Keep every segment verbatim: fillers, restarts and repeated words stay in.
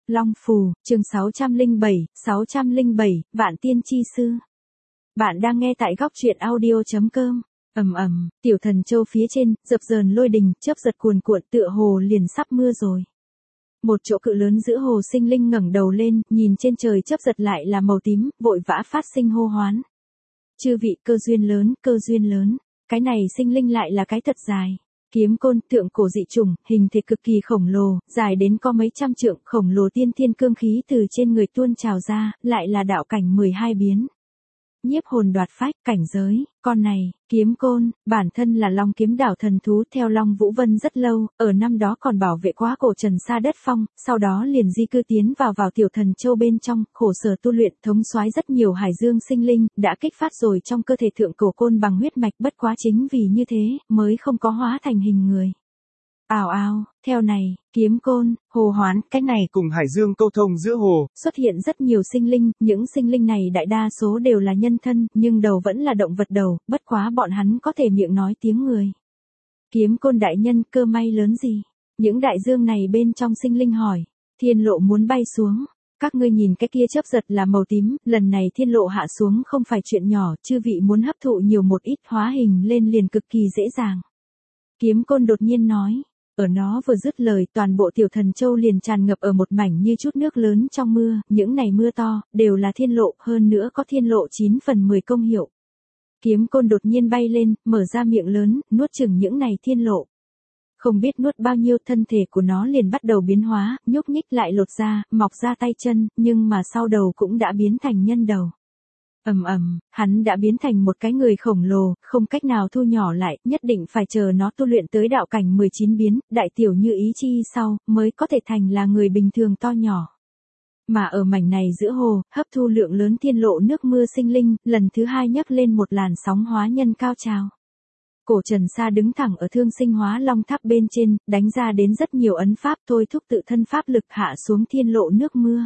Long Phù, chương sáu trăm lẻ bảy, sáu trăm lẻ bảy, Vạn Tiên Chi Sư. Bạn đang nghe tại góc truyện audio chấm com. Ầm ầm, Tiểu Thần Châu phía trên, dập dờn lôi đình, chớp giật cuồn cuộn tựa hồ liền sắp mưa rồi. Một chỗ cự lớn giữa hồ sinh linh ngẩng đầu lên, nhìn trên trời chớp giật lại là màu tím, vội vã phát sinh hô hoán. Chư vị, cơ duyên lớn, cơ duyên lớn, cái này sinh linh lại là cái thật dài. Kiếm côn, thượng cổ dị chủng, hình thể cực kỳ khổng lồ, dài đến có mấy trăm trượng, khổng lồ tiên thiên cương khí từ trên người tuôn trào ra, lại là đạo cảnh mười hai biến. Nhiếp hồn đoạt phách, cảnh giới, con này, kiếm côn, bản thân là Long Kiếm Đảo thần thú theo Long Vũ Vân rất lâu, ở năm đó còn bảo vệ quá cổ Trần Sa đất phong, sau đó liền di cư tiến vào vào Tiểu Thần Châu bên trong, khổ sở tu luyện thống soái rất nhiều hải dương sinh linh, đã kích phát rồi trong cơ thể thượng cổ côn bằng huyết mạch, bất quá chính vì như thế, mới không có hóa thành hình người. Ào ào, theo này, kiếm côn, hồ hoán, cái này cùng hải dương câu thông giữa hồ, xuất hiện rất nhiều sinh linh, những sinh linh này đại đa số đều là nhân thân, nhưng đầu vẫn là động vật đầu, bất quá bọn hắn có thể miệng nói tiếng người. Kiếm côn đại nhân, cơ may lớn gì? Những đại dương này bên trong sinh linh hỏi, thiên lộ muốn bay xuống. Các ngươi nhìn cái kia chớp giật là màu tím, lần này thiên lộ hạ xuống không phải chuyện nhỏ, chư vị muốn hấp thụ nhiều một ít hóa hình lên liền cực kỳ dễ dàng. Kiếm côn đột nhiên nói. Ở nó vừa dứt lời, toàn bộ Tiểu Thần Châu liền tràn ngập ở một mảnh như chút nước lớn trong mưa, những này mưa to, đều là thiên lộ, hơn nữa có thiên lộ chín phần mười công hiệu. Kiếm côn đột nhiên bay lên, mở ra miệng lớn, nuốt chửng những này thiên lộ. Không biết nuốt bao nhiêu, thân thể của nó liền bắt đầu biến hóa, nhúc nhích lại lột ra, mọc ra tay chân, nhưng mà sau đầu cũng đã biến thành nhân đầu. Ầm ầm, hắn đã biến thành một cái người khổng lồ, không cách nào thu nhỏ lại, nhất định phải chờ nó tu luyện tới đạo cảnh mười chín biến, đại tiểu như ý chi sau, mới có thể thành là người bình thường to nhỏ. Mà ở mảnh này giữa hồ, hấp thu lượng lớn thiên lộ nước mưa sinh linh, lần thứ hai nhấc lên một làn sóng hóa nhân cao trào. Cổ Trần Sa đứng thẳng ở thương sinh hóa long tháp bên trên, đánh ra đến rất nhiều ấn pháp thôi thúc tự thân pháp lực hạ xuống thiên lộ nước mưa.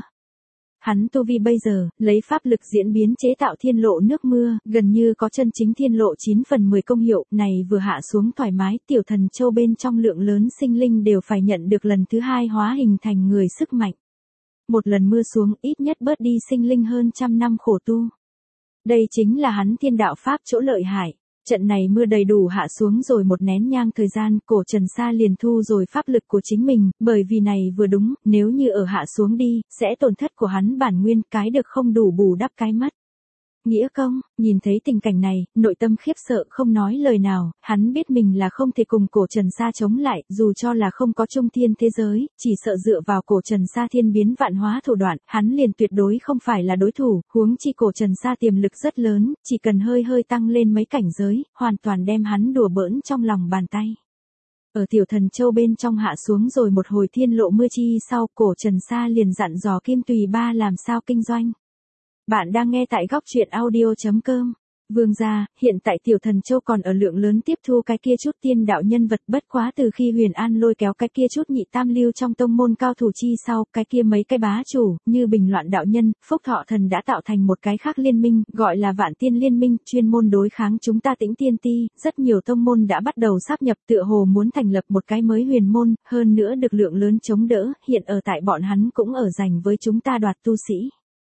Hắn tu vi bây giờ, lấy pháp lực diễn biến chế tạo thiên lộ nước mưa, gần như có chân chính thiên lộ chín phần mười công hiệu, này vừa hạ xuống thoải mái, Tiểu Thần Châu bên trong lượng lớn sinh linh đều phải nhận được lần thứ hai hóa hình thành người sức mạnh. Một lần mưa xuống, ít nhất bớt đi sinh linh hơn trăm năm khổ tu. Đây chính là hắn thiên đạo pháp chỗ lợi hại. Trận này mưa đầy đủ hạ xuống rồi một nén nhang thời gian, cổ Trần Sa liền thu rồi pháp lực của chính mình, bởi vì này vừa đúng, nếu như ở hạ xuống đi, sẽ tổn thất của hắn bản nguyên, cái được không đủ bù đắp cái mất. Nghĩa công, nhìn thấy tình cảnh này, nội tâm khiếp sợ không nói lời nào, hắn biết mình là không thể cùng cổ Trần Sa chống lại, dù cho là không có trung thiên thế giới, chỉ sợ dựa vào cổ Trần Sa thiên biến vạn hóa thủ đoạn, hắn liền tuyệt đối không phải là đối thủ, huống chi cổ Trần Sa tiềm lực rất lớn, chỉ cần hơi hơi tăng lên mấy cảnh giới, hoàn toàn đem hắn đùa bỡn trong lòng bàn tay. Ở Tiểu Thần Châu bên trong hạ xuống rồi một hồi thiên lộ mưa chi sau, cổ Trần Sa liền dặn dò Kim Tùy Ba làm sao kinh doanh. Bạn đang nghe tại góc truyện audio chấm com. Vương gia, hiện tại Tiểu Thần Châu còn ở lượng lớn tiếp thu cái kia chút tiên đạo nhân vật, bất quá từ khi Huyền An lôi kéo cái kia chút nhị tam lưu trong tông môn cao thủ chi sau, cái kia mấy cái bá chủ, như Bình Loạn đạo nhân, Phúc Thọ Thần đã tạo thành một cái khác liên minh, gọi là Vạn Tiên Liên minh, chuyên môn đối kháng chúng ta Tĩnh Tiên Ti, rất nhiều tông môn đã bắt đầu sáp nhập, tựa hồ muốn thành lập một cái mới huyền môn, hơn nữa được lượng lớn chống đỡ, hiện ở tại bọn hắn cũng ở giành với chúng ta đoạt tu sĩ.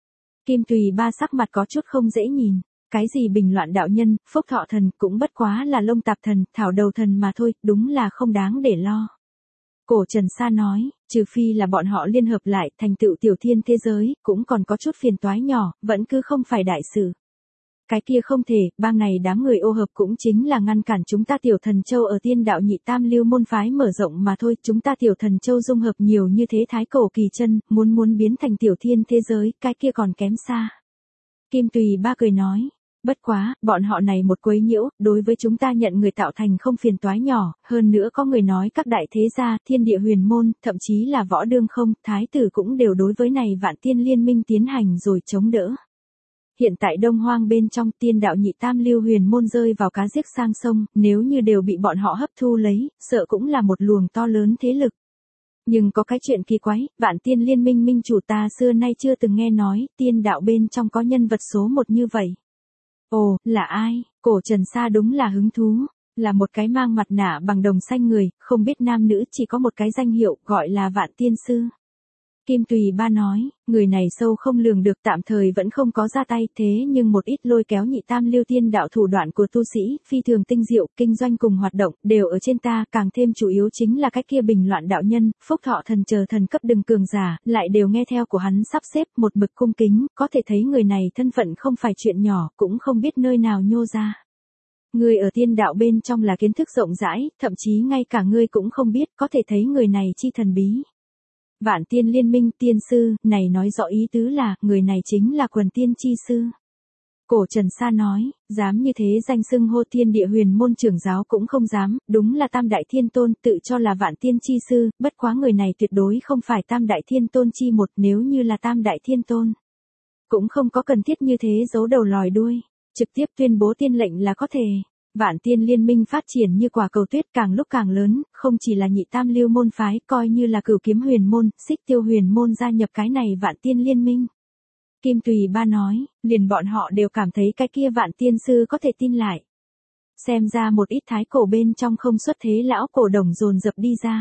Kim Tùy Ba sắc mặt có chút không dễ nhìn. Cái gì Bình Loạn đạo nhân, Phúc Thọ Thần cũng bất quá là lông tạp thần, thảo đầu thần mà thôi, đúng là không đáng để lo. Cổ Trần Sa nói, trừ phi là bọn họ liên hợp lại thành tựu tiểu thiên thế giới, cũng còn có chút phiền toái nhỏ, vẫn cứ không phải đại sự. Cái kia không thể, bang này đám người ô hợp cũng chính là ngăn cản chúng ta Tiểu Thần Châu ở tiên đạo nhị tam lưu môn phái mở rộng mà thôi, chúng ta Tiểu Thần Châu dung hợp nhiều như thế thái cổ kỳ chân, muốn muốn biến thành tiểu thiên thế giới, cái kia còn kém xa. Kim Tùy Ba cười nói, bất quá, bọn họ này một quấy nhiễu, đối với chúng ta nhận người tạo thành không phiền toái nhỏ, hơn nữa có người nói các đại thế gia, thiên địa huyền môn, thậm chí là võ đương không, thái tử cũng đều đối với này Vạn Tiên Liên minh tiến hành rồi chống đỡ. Hiện tại Đông Hoang bên trong tiên đạo nhị tam lưu huyền môn rơi vào cá giết sang sông, nếu như đều bị bọn họ hấp thu lấy, sợ cũng là một luồng to lớn thế lực. Nhưng có cái chuyện kỳ quái, Vạn Tiên Liên minh minh chủ ta xưa nay chưa từng nghe nói, tiên đạo bên trong có nhân vật số một như vậy. Ồ, là ai? Cổ Trần Sa đúng là hứng thú, là một cái mang mặt nạ bằng đồng xanh người, không biết nam nữ, chỉ có một cái danh hiệu, gọi là Vạn Tiên Sư. Kim Tùy Ba nói, người này sâu không lường được, tạm thời vẫn không có ra tay, thế nhưng một ít lôi kéo nhị tam lưu tiên đạo thủ đoạn của tu sĩ, phi thường tinh diệu, kinh doanh cùng hoạt động, đều ở trên ta, càng thêm chủ yếu chính là cái kia bình loạn đạo nhân, phúc thọ thần chờ thần cấp đừng cường giả, lại đều nghe theo của hắn sắp xếp, một mực cung kính, có thể thấy người này thân phận không phải chuyện nhỏ, cũng không biết nơi nào nhô ra. Người ở tiên đạo bên trong là kiến thức rộng rãi, thậm chí ngay cả ngươi cũng không biết, có thể thấy người này chi thần bí. Vạn tiên liên minh tiên sư, này nói rõ ý tứ là, người này chính là quần tiên chi sư. Cổ Trần Sa nói, dám như thế danh xưng hô thiên địa huyền môn trưởng giáo cũng không dám, đúng là tam đại thiên tôn, tự cho là vạn tiên chi sư, bất quá người này tuyệt đối không phải tam đại thiên tôn chi một, nếu như là tam đại thiên tôn. Cũng không có cần thiết như thế giấu đầu lòi đuôi, trực tiếp tuyên bố tiên lệnh là có thể. Vạn tiên liên minh phát triển như quả cầu tuyết càng lúc càng lớn, không chỉ là nhị tam lưu môn phái, coi như là cửu kiếm huyền môn, xích tiêu huyền môn gia nhập cái này vạn tiên liên minh. Kim Tùy Ba nói, liền bọn họ đều cảm thấy cái kia vạn tiên sư có thể tin lại. Xem ra một ít thái cổ bên trong không xuất thế lão cổ đồng dồn dập đi ra.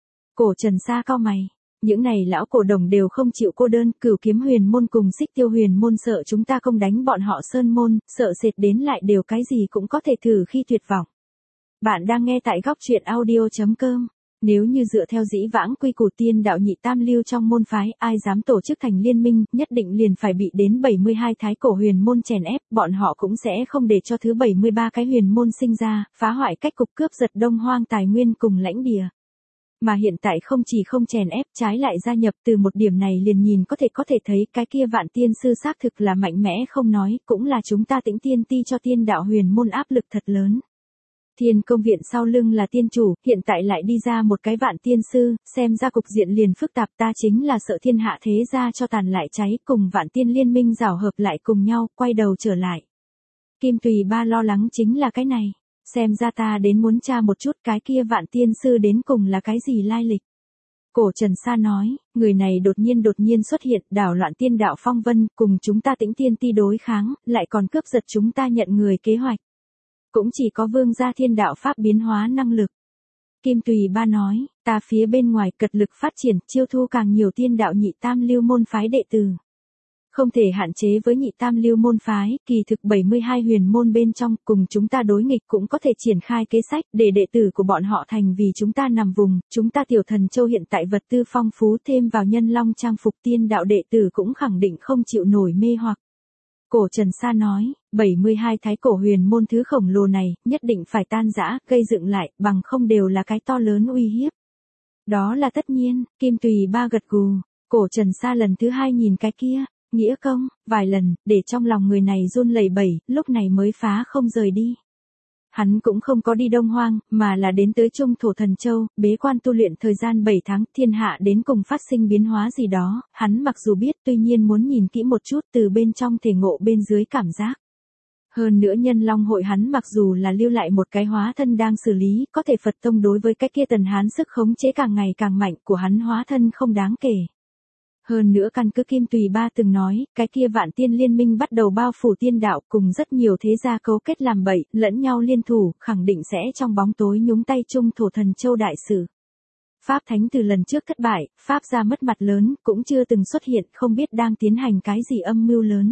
Cổ Trần Sa cau mày. Những này lão cổ đồng đều không chịu cô đơn, cửu kiếm huyền môn cùng xích tiêu huyền môn sợ chúng ta không đánh bọn họ sơn môn, sợ sệt đến lại đều cái gì cũng có thể thử khi tuyệt vọng. Bạn đang nghe tại góc truyện audio chấm com. Nếu như dựa theo dĩ vãng quy củ tiên đạo nhị tam lưu trong môn phái, ai dám tổ chức thành liên minh, nhất định liền phải bị đến bảy mươi hai thái cổ huyền môn chèn ép, bọn họ cũng sẽ không để cho thứ bảy mươi ba cái huyền môn sinh ra, phá hoại cách cục cướp giật đông hoang tài nguyên cùng lãnh địa. Mà hiện tại không chỉ không chèn ép, trái lại gia nhập, từ một điểm này liền nhìn có thể có thể thấy cái kia vạn tiên sư xác thực là mạnh mẽ không nói, cũng là chúng ta Tĩnh Tiên Ti cho tiên đạo huyền môn áp lực thật lớn. Thiên công viện sau lưng là tiên chủ, hiện tại lại đi ra một cái vạn tiên sư, xem ra cục diện liền phức tạp, ta chính là sợ thiên hạ thế gia cho tàn lại cháy, cùng vạn tiên liên minh rảo hợp lại cùng nhau, quay đầu trở lại. Kim Tùy Ba lo lắng chính là cái này. Xem ra ta đến muốn tra một chút cái kia vạn tiên sư đến cùng là cái gì lai lịch. Cổ Trần Sa nói, người này đột nhiên đột nhiên xuất hiện, đảo loạn tiên đạo phong vân, cùng chúng ta Tĩnh Tiên Ti đối kháng, lại còn cướp giật chúng ta nhận người kế hoạch. Cũng chỉ có vương gia thiên đạo pháp biến hóa năng lực. Kim Tùy Ba nói, ta phía bên ngoài cật lực phát triển, chiêu thu càng nhiều tiên đạo nhị tam lưu môn phái đệ tử. Không thể hạn chế với nhị tam lưu môn phái, kỳ thực bảy mươi hai huyền môn bên trong, cùng chúng ta đối nghịch cũng có thể triển khai kế sách, để đệ tử của bọn họ thành vì chúng ta nằm vùng, chúng ta Tiểu Thần Châu hiện tại vật tư phong phú thêm vào nhân long trang phục tiên đạo đệ tử cũng khẳng định không chịu nổi mê hoặc. Cổ Trần Sa nói, bảy mươi hai thái cổ huyền môn thứ khổng lồ này, nhất định phải tan rã, gây dựng lại, bằng không đều là cái to lớn uy hiếp. Đó là tất nhiên, Kim Tùy Ba gật gù, Cổ Trần Sa lần thứ hai nhìn cái kia. Nghĩa công, vài lần, để trong lòng người này run lẩy bẩy, lúc này mới phá không rời đi. Hắn cũng không có đi Đông Hoang, mà là đến tới Trung Thổ Thần Châu, bế quan tu luyện thời gian bảy tháng, thiên hạ đến cùng phát sinh biến hóa gì đó, hắn mặc dù biết tuy nhiên muốn nhìn kỹ một chút từ bên trong thể ngộ bên dưới cảm giác. Hơn nữa nhân long hội hắn mặc dù là lưu lại một cái hóa thân đang xử lý, có thể Phật tông đối với cái kia tần hán sức khống chế càng ngày càng mạnh của hắn hóa thân không đáng kể. Hơn nữa căn cứ Kim Tùy Ba từng nói, cái kia vạn tiên liên minh bắt đầu bao phủ tiên đạo cùng rất nhiều thế gia cấu kết làm bậy, lẫn nhau liên thủ, khẳng định sẽ trong bóng tối nhúng tay Trung Thổ Thần Châu đại sự. Pháp Thánh từ lần trước thất bại, Pháp gia mất mặt lớn, cũng chưa từng xuất hiện, không biết đang tiến hành cái gì âm mưu lớn.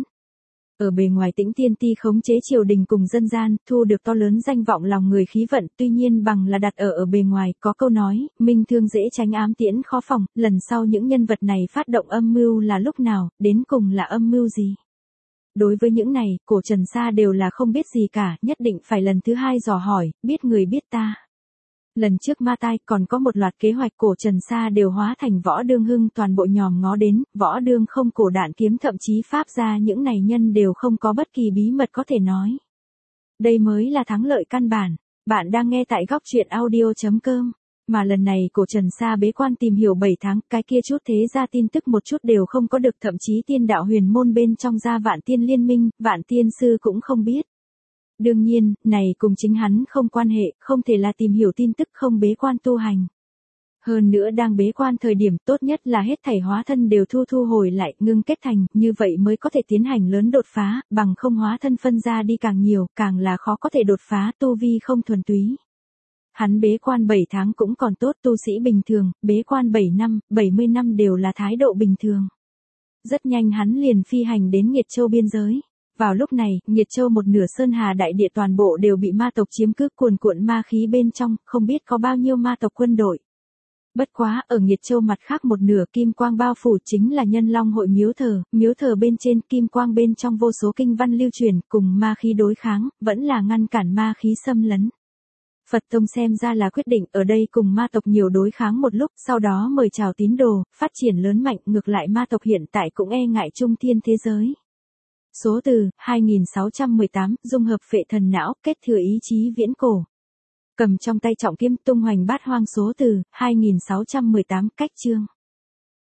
Ở bề ngoài Tĩnh Tiên Ti khống chế triều đình cùng dân gian, thu được to lớn danh vọng lòng người khí vận, tuy nhiên bằng là đặt ở ở bề ngoài, có câu nói, minh thương dễ tránh ám tiễn khó phòng, lần sau những nhân vật này phát động âm mưu là lúc nào, đến cùng là âm mưu gì. Đối với những này, Cổ Trần Sa đều là không biết gì cả, nhất định phải lần thứ hai dò hỏi, biết người biết ta. Lần trước ma tai còn có một loạt kế hoạch Cổ Trần Sa đều hóa thành Võ Đương Hưng toàn bộ nhòm ngó đến, Võ Đương không cổ đạn kiếm thậm chí Pháp gia những này nhân đều không có bất kỳ bí mật có thể nói. Đây mới là thắng lợi căn bản, bạn đang nghe tại góc truyện audio chấm com. Mà lần này Cổ Trần Sa bế quan tìm hiểu bảy tháng, cái kia chút thế ra tin tức một chút đều không có được, thậm chí tiên đạo huyền môn bên trong gia vạn tiên liên minh, vạn tiên sư cũng không biết. Đương nhiên, này cùng chính hắn không quan hệ, không thể là tìm hiểu tin tức không bế quan tu hành. Hơn nữa đang bế quan thời điểm tốt nhất là hết thảy hóa thân đều thu thu hồi lại, ngưng kết thành, như vậy mới có thể tiến hành lớn đột phá, bằng không hóa thân phân ra đi càng nhiều, càng là khó có thể đột phá, tu vi không thuần túy. Hắn bế quan bảy tháng cũng còn tốt, tu sĩ bình thường, bế quan bảy năm, bảy mươi năm đều là thái độ bình thường. Rất nhanh hắn liền phi hành đến Nghiệt Châu biên giới. Vào lúc này, Nghiệt Châu một nửa sơn hà đại địa toàn bộ đều bị ma tộc chiếm cứ, cuồn cuộn ma khí bên trong, không biết có bao nhiêu ma tộc quân đội. Bất quá, ở Nghiệt Châu mặt khác một nửa kim quang bao phủ chính là Nhân Long hội miếu thờ, miếu thờ bên trên kim quang bên trong vô số kinh văn lưu truyền, cùng ma khí đối kháng, vẫn là ngăn cản ma khí xâm lấn. Phật Tông xem ra là quyết định ở đây cùng ma tộc nhiều đối kháng một lúc, sau đó mời chào tín đồ, phát triển lớn mạnh, ngược lại ma tộc hiện tại cũng e ngại trung thiên thế giới. Số từ, hai nghìn sáu trăm mười tám, dung hợp phệ thần não, kết thừa ý chí viễn cổ. Cầm trong tay trọng kiếm tung hoành bát hoang số từ, hai nghìn sáu trăm mười tám, cách chương.